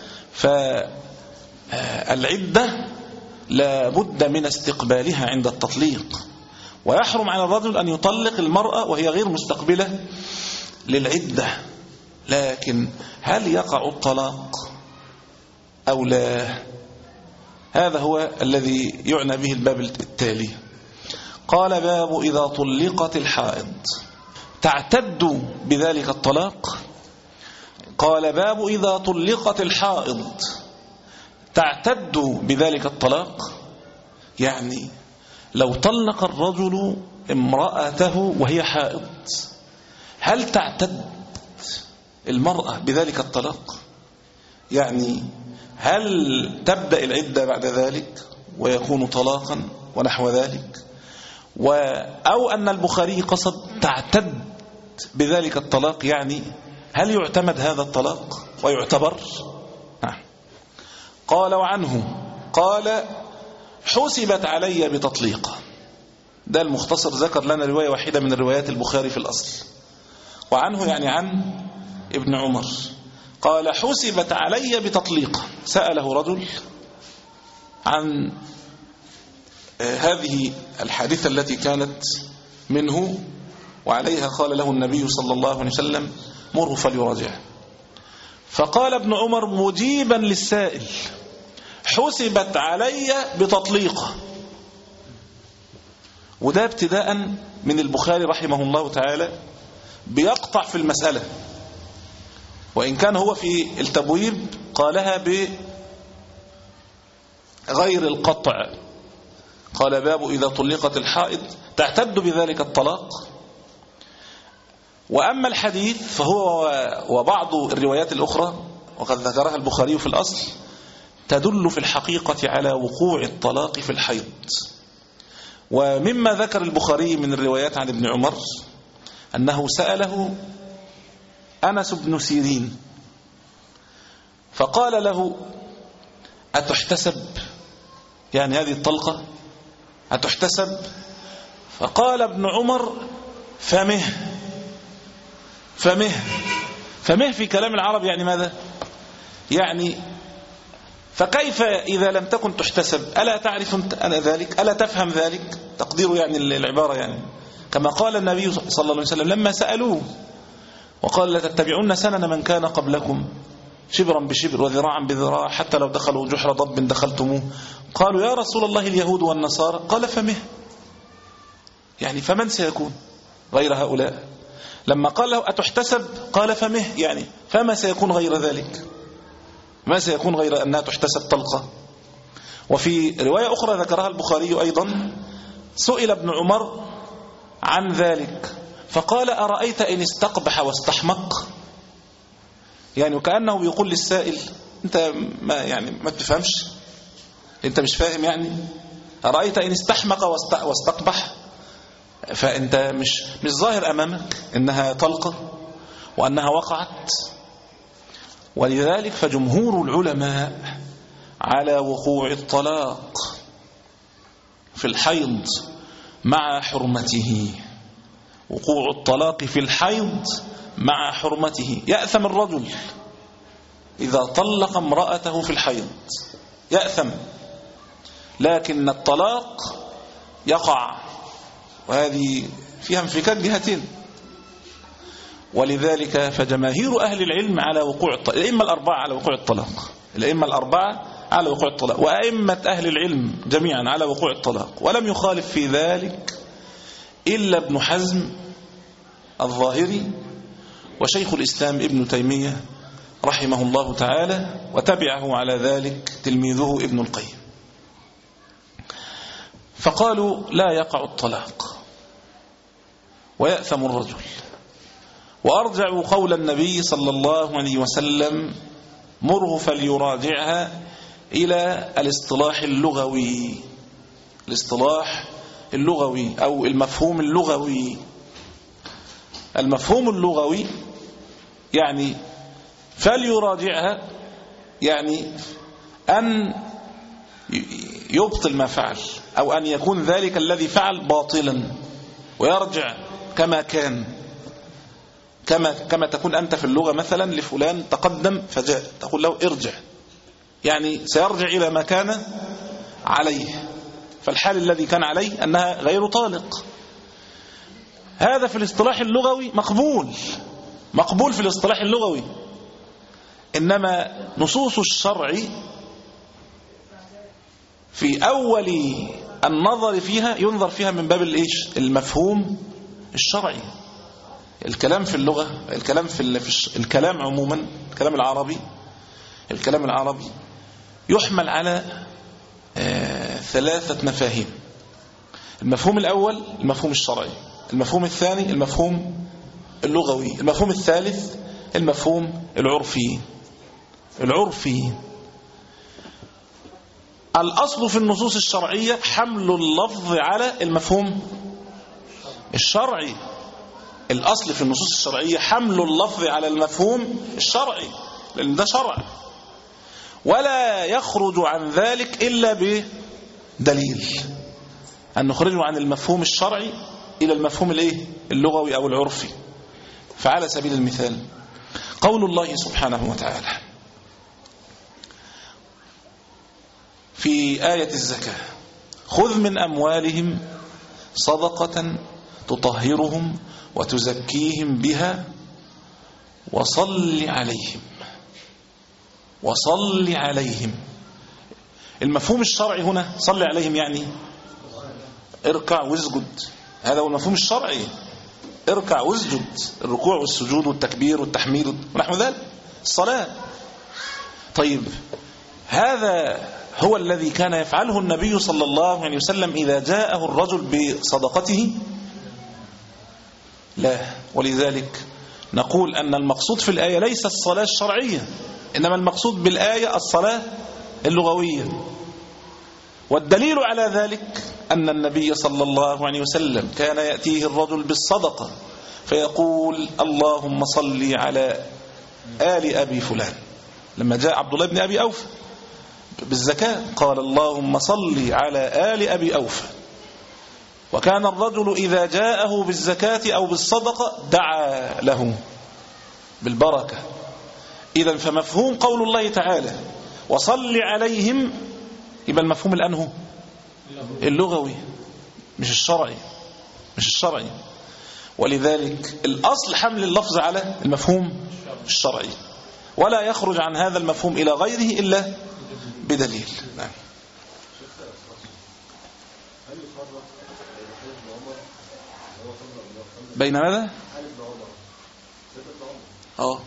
فالعدة لا بد من استقبالها عند التطليق، ويحرم على الرجل أن يطلق المرأة وهي غير مستقبلة للعدة. لكن هل يقع الطلاق أو لا؟ هذا هو الذي يعنى به الباب التالي. قال: باب إذا طلقت الحائض تعتد بذلك الطلاق. قال: باب إذا طلقت الحائض تعتد بذلك الطلاق، يعني لو طلق الرجل امرأته وهي حائض، هل تعتد المرأة بذلك الطلاق؟ يعني هل تبدأ العدة بعد ذلك ويكون طلاقا ونحو ذلك؟ و أو أن البخاري قصد تعتد بذلك الطلاق، يعني هل يعتمد هذا الطلاق ويعتبر؟ نعم. قال: وعنه قال: حسبت علي بتطليقه. ده المختصر ذكر لنا رواية واحدة من روايات البخاري في الأصل. وعنه يعني عن ابن عمر قال: حسبت علي بتطليقه. سأله رجل عن هذه الحادثة التي كانت منه وعليها، قال له النبي صلى الله عليه وسلم: مره فليراجع. فقال ابن عمر مجيبا للسائل: حسبت علي بتطليقه. وده ابتداء من البخاري رحمه الله تعالى بيقطع في المسألة، وإن كان هو في التبويب قالها بغير القطع. قال: باب إذا طلقت الحائض تعتد بذلك الطلاق. وأما الحديث فهو وبعض الروايات الأخرى وقد ذكرها البخاري في الأصل تدل في الحقيقة على وقوع الطلاق في الحيض. ومما ذكر البخاري من الروايات عن ابن عمر أنه سأله أنس بن سيرين فقال له: أتحتسب؟ يعني هذه الطلقة أتحتسب؟ فقال ابن عمر: فمه فمه فمه في كلام العرب يعني ماذا؟ يعني فكيف إذا لم تكن تحتسب؟ ألا تعرف أنا ذلك؟ ألا تفهم ذلك؟ تقدير يعني العبارة يعني كما قال النبي صلى الله عليه وسلم لما سألوه وقال لتتبعون سنن من كان قبلكم شبرا بشبر وذراعا بذراع حتى لو دخلوا جحر ضب دخلتموه. قالوا يا رسول الله اليهود والنصارى، قال فمه، يعني فمن سيكون غير هؤلاء؟ لما قال له أتحتسب قال فمه، يعني فما سيكون غير ذلك؟ ما سيكون غير أنها تحتسب طلقة. وفي رواية أخرى ذكرها البخاري أيضا سئل ابن عمر عن ذلك فقال أرأيت إن استقبح واستحمق، يعني وكأنه بيقول للسائل أنت ما يعني ما بتفهمش، أنت مش فاهم، يعني أرأيت إن استحمق واستقبح، فأنت مش مش ظاهر أمامك إنها طلقة وأنها وقعت. ولذلك فجمهور العلماء على وقوع الطلاق في الحيض مع حرمته، وقوع الطلاق في الحيض مع حرمته. يأثم الرجل إذا طلق امرأته في الحيض، يأثم، لكن الطلاق يقع، وهذه فيها انفكاك جهتين. ولذلك فجماهير أهل العلم على وقوع الطلاق، الأئمة الأربعة على وقوع الطلاق، الأئمة الأربعة على وقوع الطلاق، وأئمة أهل العلم جميعا على وقوع الطلاق، ولم يخالف في ذلك إلا ابن حزم الظاهري وشيخ الإسلام ابن تيمية رحمه الله تعالى، وتبعه على ذلك تلميذه ابن القيم، فقالوا لا يقع الطلاق ويأثم الرجل. وأرجعوا قول النبي صلى الله عليه وسلم مره فليراجعها إلى الاصطلاح اللغوي، الاصطلاح اللغوي أو المفهوم اللغوي. المفهوم اللغوي يعني فليراجعها، يعني أن يبطل ما فعل، أو أن يكون ذلك الذي فعل باطلا ويرجع كما كان، كما كما تكون أنت في اللغة مثلا لفلان تقدم فجاء تقول له ارجع، يعني سيرجع إلى ما كان عليه، فالحال الذي كان عليه أنها غير طالق. هذا في الاصطلاح اللغوي مقبول، مقبول في الاصطلاح اللغوي. إنما نصوص الشرع في أول النظر فيها ينظر فيها من باب الإيش؟ المفهوم الشرعي. الكلام في اللغة، الكلام في الكلام عموما، الكلام العربي، الكلام العربي يحمل على آه ثلاثة مفاهيم. المفهوم الأول المفهوم الشرعي، المفهوم الثاني المفهوم اللغوي، المفهوم الثالث المفهوم العرفي. العرفي الأصل في النصوص الشرعية حمل اللفظ على المفهوم الشرعي. الأصل في النصوص الشرعية حمل اللفظ على المفهوم الشرعي، لأن ده شرع، ولا يخرج عن ذلك إلا بدليل، أن نخرجه عن المفهوم الشرعي إلى المفهوم الإيه؟ اللغوي أو العرفي. فعلى سبيل المثال قول الله سبحانه وتعالى في آية الزكاة: خذ من أموالهم صدقة تطهرهم وتزكيهم بها وصل عليهم. وصل عليهم، المفهوم الشرعي هنا صل عليهم يعني اركع واسجد، هذا هو المفهوم الشرعي، اركع واسجد، الركوع والسجود والتكبير والتحميد ونحو ذلك، الصلاة. طيب هذا هو الذي كان يفعله النبي صلى الله عليه وسلم إذا جاءه الرجل بصدقته؟ لا. ولذلك نقول أن المقصود في الآية ليس الصلاة الشرعية، إنما المقصود بالآية الصلاة اللغوية. والدليل على ذلك أن النبي صلى الله عليه وسلم كان يأتيه الرجل بالصدقة فيقول اللهم صل على آل أبي فلان. لما جاء عبد الله بن أبي أوفى بالزكاة قال اللهم صل على آل أبي أوفى. وكان الرجل إذا جاءه بالزكاة أو بالصدقة دعا له بالبركة. إذن فمفهوم قول الله تعالى وصل عليهم، يبقى المفهوم الآن هو اللغوي مش الشرعي، مش الشرعي. ولذلك الأصل حمل اللفظ على المفهوم الشرعي، ولا يخرج عن هذا المفهوم إلى غيره إلا بدليل. نعم. بين ماذا؟ اه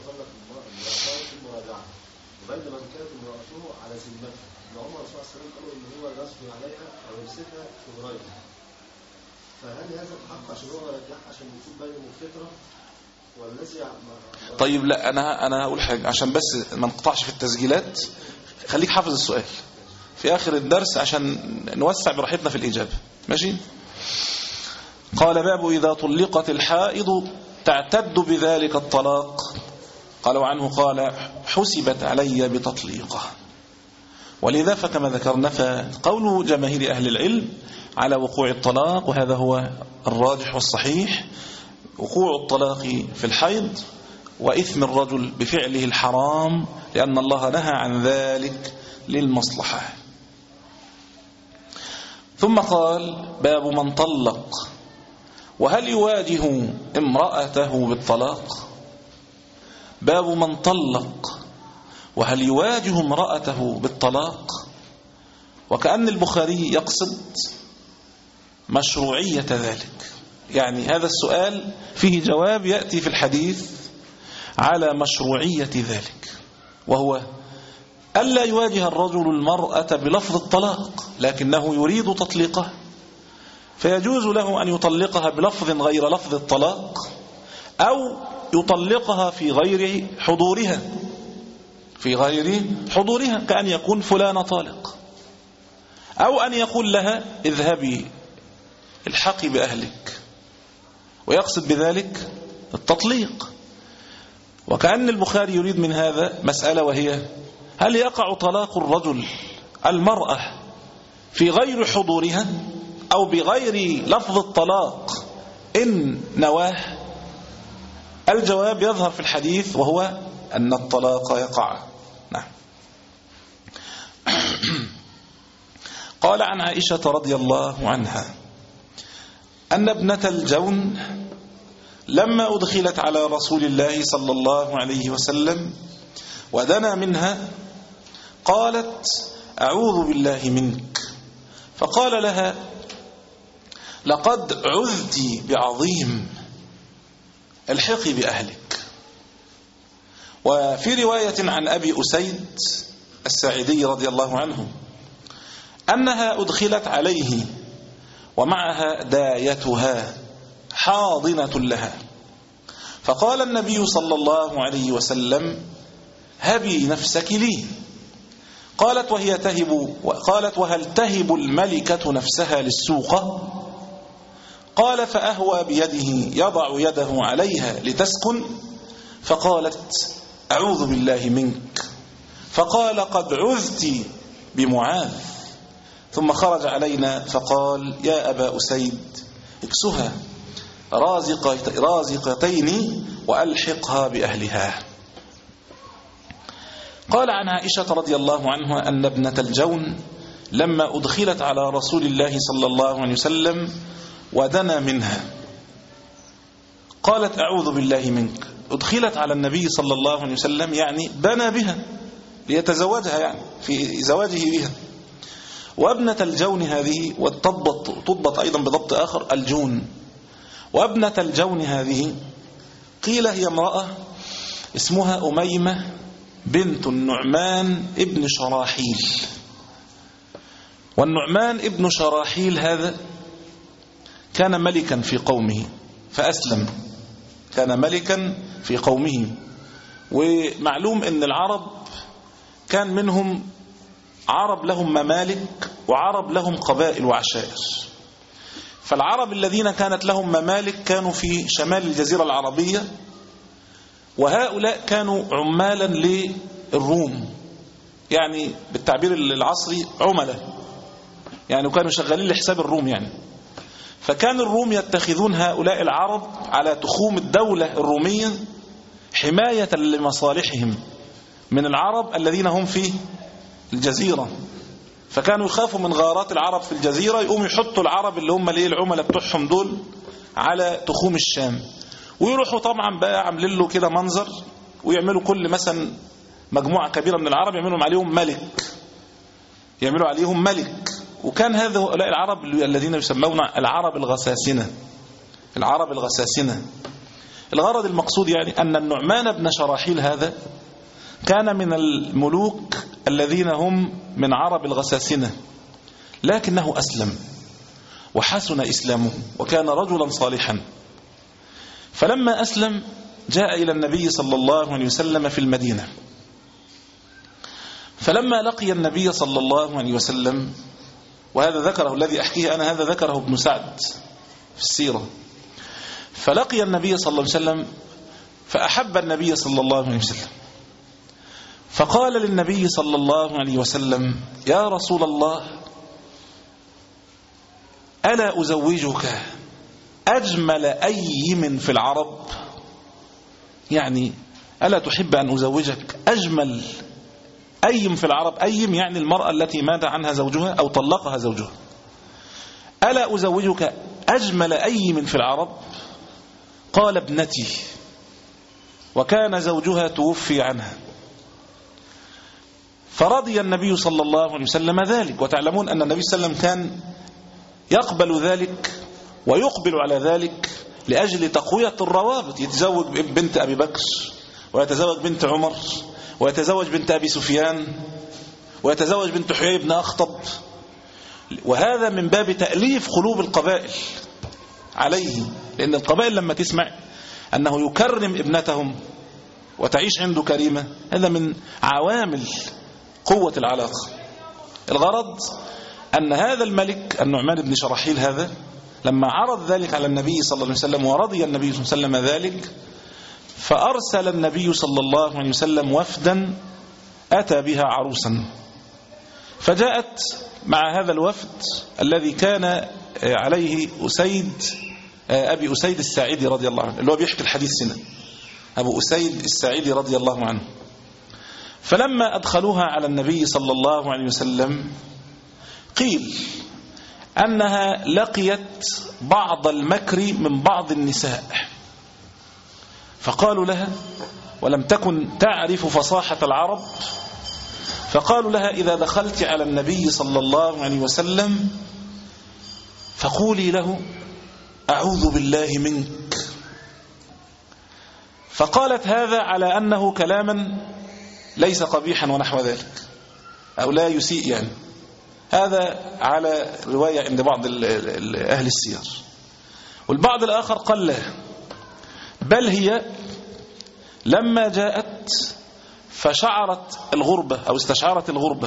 وبين من كانت امرأته على ذمته، ان عمر صلى الله عليه وسلم قالوا ان هو يسجن عليها او يمسكها في غريبه، فهل هذا الحق عشان هو يرجعها عشان يكون بينه الفطره والذي؟ طيب لا، انا انا هقول حاجه عشان بس ما نقطعش في التسجيلات. خليك حافظ السؤال في اخر الدرس عشان نوسع براحتنا في الاجابه. ماشي. قال باب اذا طلقت الحائض تعتد بذلك الطلاق. قالوا عنه قال حسبت علي بتطليقه. ولذا فكما ذكرنا فقول جماهير أهل العلم على وقوع الطلاق، وهذا هو الراجح والصحيح، وقوع الطلاق في الحيض وإثم الرجل بفعله الحرام، لأن الله نهى عن ذلك للمصلحة. ثم قال باب من طلق وهل يواجه امرأته بالطلاق. باب من طلق وهل يواجه امرأته بالطلاق. وكأن البخاري يقصد مشروعية ذلك، يعني هذا السؤال فيه جواب يأتي في الحديث على مشروعية ذلك، وهو ألا يواجه الرجل المرأة بلفظ الطلاق لكنه يريد تطليقه، فيجوز له أن يطلقها بلفظ غير لفظ الطلاق، أو يطلقها في غير حضورها في غير حضورها كأن يكون فلان طالق، أو أن يقول لها اذهبي الحقي بأهلك، ويقصد بذلك التطليق. وكأن البخاري يريد من هذا مسألة، وهي هل يقع طلاق الرجل المرأة في غير حضورها أو بغير لفظ الطلاق إن نواه؟ الجواب يظهر في الحديث، وهو أن الطلاق يقع. نعم. قال عن عائشة رضي الله عنها أن ابنة الجون لما أدخلت على رسول الله صلى الله عليه وسلم ودنا منها قالت أعوذ بالله منك، فقال لها لقد عذت بعظيم الحقي بأهلك. وفي رواية عن أبي أسيد الساعدي رضي الله عنه أنها أدخلت عليه ومعها دايتها حاضنة لها، فقال النبي صلى الله عليه وسلم هبي نفسك لي. قالت وهي تهب قالت وهل تهب الملكة نفسها للسوقة؟ قال فأهوى بيده يضع يده عليها لتسكن، فقالت أعوذ بالله منك، فقال قد عذت بمعاذ. ثم خرج علينا فقال يا أبا أسيد اكسها رازقتين وألحقها بأهلها. قال عن عائشة رضي الله عنها أن ابنة الجون لما أدخلت على رسول الله صلى الله عليه وسلم ودنا منها قالت أعوذ بالله منك. أدخلت على النبي صلى الله عليه وسلم يعني دنا بها ليتزوجها، يعني في زواجه بها. وابنة الجون هذه، وتضبط تضبط أيضا بضبط آخر الجون. وابنة الجون هذه قيل هي امرأة اسمها أميمة بنت النعمان ابن شراحيل. والنعمان ابن شراحيل هذا كان ملكا في قومه فأسلم، كان ملكا في قومه. ومعلوم أن العرب كان منهم عرب لهم ممالك وعرب لهم قبائل وعشائر. فالعرب الذين كانت لهم ممالك كانوا في شمال الجزيرة العربية، وهؤلاء كانوا عمالا للروم، يعني بالتعبير العصري عملاء، يعني كانوا شغالين لحساب الروم يعني. فكان الروم يتخذون هؤلاء العرب على تخوم الدولة الرومية حماية لمصالحهم من العرب الذين هم في الجزيرة. فكانوا يخافوا من غارات العرب في الجزيرة، يقوموا يحطوا العرب اللي هم الايه العملاء بتوعهم دول على تخوم الشام، ويروحوا طبعا بقى عاملين له كده منظر، ويعملوا كل مثلا مجموعة كبيرة من العرب يعملوا عليهم ملك يعملوا عليهم ملك وكان هؤلاء العرب الذين يسمون العرب الغساسنة. العرب الغساسنة الغرض المقصود يعني أن النعمان بن شراحيل هذا كان من الملوك الذين هم من عرب الغساسنة، لكنه أسلم وحسن إسلامه وكان رجلا صالحا. فلما أسلم جاء إلى النبي صلى الله عليه وسلم في المدينة، فلما لقي النبي صلى الله عليه وسلم، وهذا ذكره الذي أحكيه أنا، هذا ذكره ابن سعد في السيرة، فلقي النبي صلى الله عليه وسلم فأحب النبي صلى الله عليه وسلم، فقال للنبي صلى الله عليه وسلم: يا رسول الله، ألا أزوجك أجمل أيم في العرب؟ يعني ألا تحب أن أزوجك أجمل أيم في العرب؟ أيم يعني المرأة التي مات عنها زوجها أو طلقها زوجها. ألا أزوجك أجمل أيم في العرب؟ قال: ابنتي، وكان زوجها توفي عنها. فرضي النبي صلى الله عليه وسلم ذلك، وتعلمون أن النبي صلى الله عليه وسلم كان يقبل ذلك ويقبل على ذلك لأجل تقوية الروابط، يتزوج بنت أبي بكر ويتزوج بنت عمر ويتزوج بنت أبي سفيان ويتزوج بنت حيي بن أخطب، وهذا من باب تأليف قلوب القبائل عليه، لأن القبائل لما تسمع أنه يكرم ابنتهم وتعيش عنده كريمة، هذا من عوامل قوة العلاقة. الغرض أن هذا الملك النعمان بن شراحيل هذا لما عرض ذلك على النبي صلى الله عليه وسلم ورضي النبي صلى الله عليه وسلم ذلك، فأرسل النبي صلى الله عليه وسلم وفدا أتى بها عروسا، فجاءت مع هذا الوفد الذي كان عليه أسيد أبي أسيد الساعدي رضي الله عنه، اللي هو بيحكي الحديث هنا، أبو أسيد الساعدي رضي الله عنه. فلما أدخلوها على النبي صلى الله عليه وسلم قيل أنها لقيت بعض المكر من بعض النساء، فقالوا لها، ولم تكن تعرف فصاحة العرب، فقالوا لها: إذا دخلت على النبي صلى الله عليه وسلم فقولي له: أعوذ بالله منك. فقالت هذا على أنه كلاما ليس قبيحا ونحو ذلك، أو لا يسيء يعني، هذا على رواية عند بعض أهل السير. والبعض الآخر قال لا، بل هي لما جاءت فشعرت الغربة أو استشعرت الغربة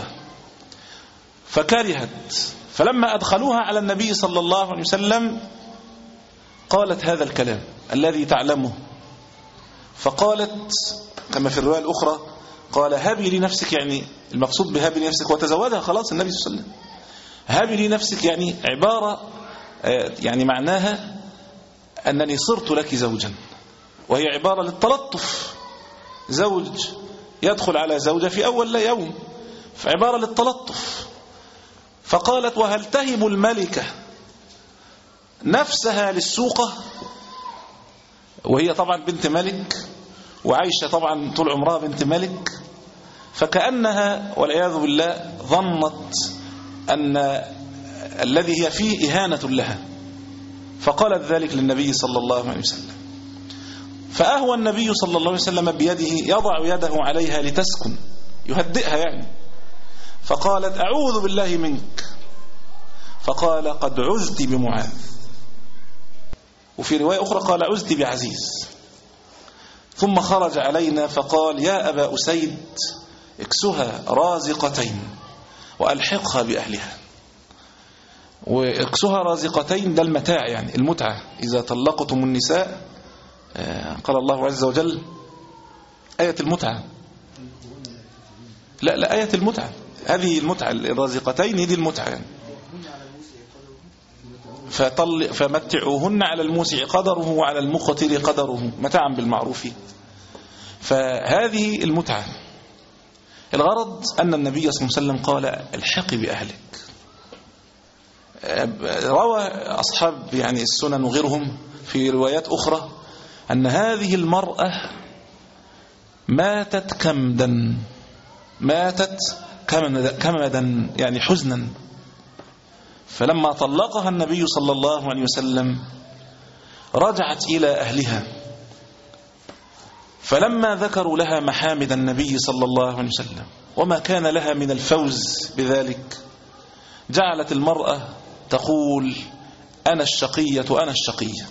فكرهت، فلما أدخلوها على النبي صلى الله عليه وسلم قالت هذا الكلام الذي تعلمه، فقالت كما في الرواية الأخرى قال: هبي لي نفسك، يعني المقصود بهبي لي نفسك وتزوجها خلاص النبي صلى الله عليه وسلم. هبي لي نفسك يعني عبارة يعني معناها أنني صرت لك زوجا، وهي عبارة للتلطف، زوج يدخل على زوجة في أول يوم، فعبارة للتلطف. فقالت: وهل تهم الملكة نفسها للسوقة؟ وهي طبعا بنت ملك وعايشة طبعا طول عمرها بنت ملك، فكأنها والعياذ بالله ظنت أن الذي هي فيه إهانة لها، فقالت ذلك للنبي صلى الله عليه وسلم. فأهوى النبي صلى الله عليه وسلم بيده يضع يده عليها لتسكن، يهدئها يعني، فقالت: أعوذ بالله منك. فقال: قد عزت بمعاذ. وفي رواية أخرى قال: عزت بعزيز. ثم خرج علينا فقال: يا أبا أسيد، اكسها رازقتين وألحقها بأهلها. واكسها رازقتين ده المتاع، يعني المتعة، إذا طلقتم النساء قال الله عز وجل آية المتعة، لا لا آية المتعة، هذه المتعة الرازقتين هذه المتعة يعني. فطل فمتعوهن على الموسع قدره وعلى المقتر قدره متاعا بالمعروف. فهذه المتعة الغرض أن النبي صلى الله عليه وسلم قال الحقي بأهلك. روى أصحاب يعني السنن وغيرهم في روايات أخرى أن هذه المرأة ماتت كمدا ماتت كمدا يعني حزنا، فلما طلقها النبي صلى الله عليه وسلم رجعت إلى أهلها، فلما ذكروا لها محامد النبي صلى الله عليه وسلم وما كان لها من الفوز بذلك، جعلت المرأة تقول أنا الشقية أنا الشقية.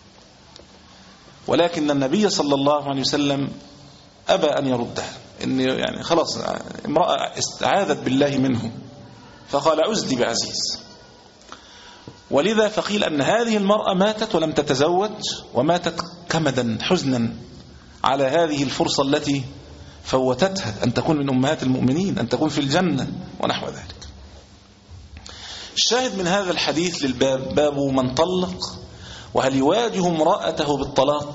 ولكن النبي صلى الله عليه وسلم أبى أن يردها، إن يعني خلاص امرأة استعاذت بالله منه، فقال عزلي بعزيز. ولذا فقيل أن هذه المرأة ماتت ولم تتزوج، وماتت كمدا حزنا على هذه الفرصة التي فوتتها أن تكون من أمهات المؤمنين، أن تكون في الجنة ونحو ذلك. الشاهد من هذا الحديث للباب باب من طلق وهل يواجه امرأته بالطلاق.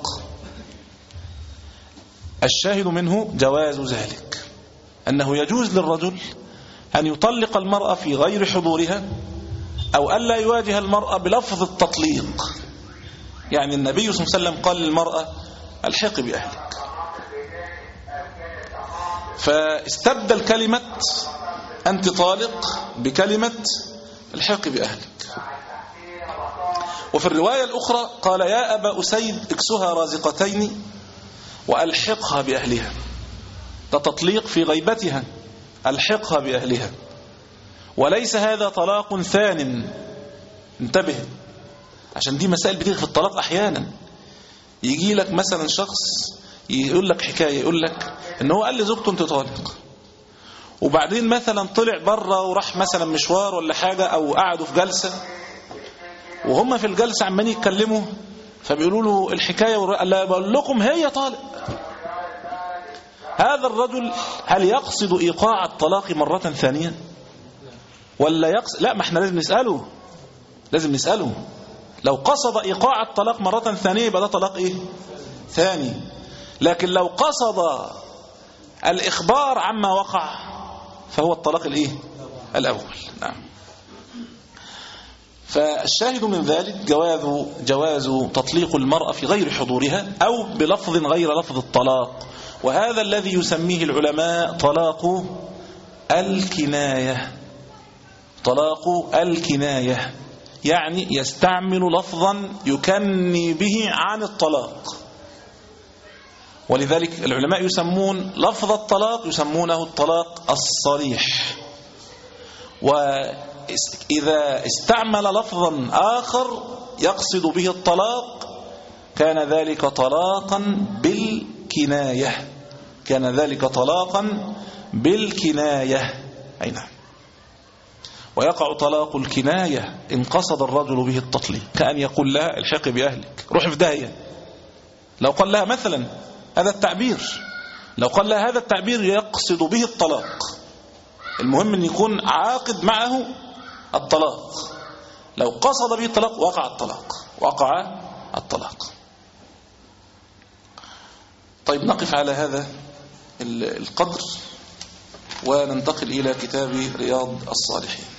الشاهد منه جواز ذلك، أنه يجوز للرجل أن يطلق المرأة في غير حضورها، أو ألا يواجه المرأة بلفظ التطليق. يعني النبي صلى الله عليه وسلم قال للمرأة الحقي بأهلك، فاستبدل كلمة أنت طالق بكلمة الحقي بأهلك. وفي الرواية الأخرى قال يا أبا أسيد اكسها رازقتين وألحقها بأهلها. ده تطليق في غيبتها، ألحقها بأهلها، وليس هذا طلاق ثان. انتبه، عشان دي مسائل بتيجي في الطلاق أحيانا. يجي لك مثلا شخص يقول لك حكاية، يقول لك إن هو قال لزوجته أنت طالق، وبعدين مثلا طلع بره وراح مثلا مشوار ولا حاجة، أو قعدوا في جلسة وهم في الجلسة عمالين يتكلموا، فبيقولوا له الحكاية قال لا بقول لكم هي طالق. هذا الرجل هل يقصد إيقاع الطلاق مرة ثانية ولا يقصد؟ لا، ما احنا لازم نسأله لازم نسأله لو قصد إيقاع الطلاق مرة ثانية يبقى ده طلاق إيه؟ ثاني. لكن لو قصد الإخبار عما وقع فهو الطلاق الإيه؟ الأول. نعم. فالشاهد من ذلك جواز جواز تطليق المرأة في غير حضورها أو بلفظ غير لفظ الطلاق، وهذا الذي يسميه العلماء طلاق الكناية. طلاق الكناية يعني يستعمل لفظا يكني به عن الطلاق. ولذلك العلماء يسمون لفظ الطلاق يسمونه الطلاق الصريح، وإذا استعمل لفظا آخر يقصد به الطلاق كان ذلك طلاقا بالكناية كان ذلك طلاقا بالكناية أي نعم. ويقع طلاق الكناية إن قصد الرجل به التطليق، كأن يقول لها الحقي بأهلك، روح في داهية. لو قال لها مثلا هذا التعبير لو قال لها هذا التعبير يقصد به الطلاق، المهم أن يكون عاقد معه الطلاق. لو قصد به الطلاق وقع الطلاق وقع الطلاق. طيب، نقف على هذا القدر وننتقل إلى كتاب رياض الصالحين.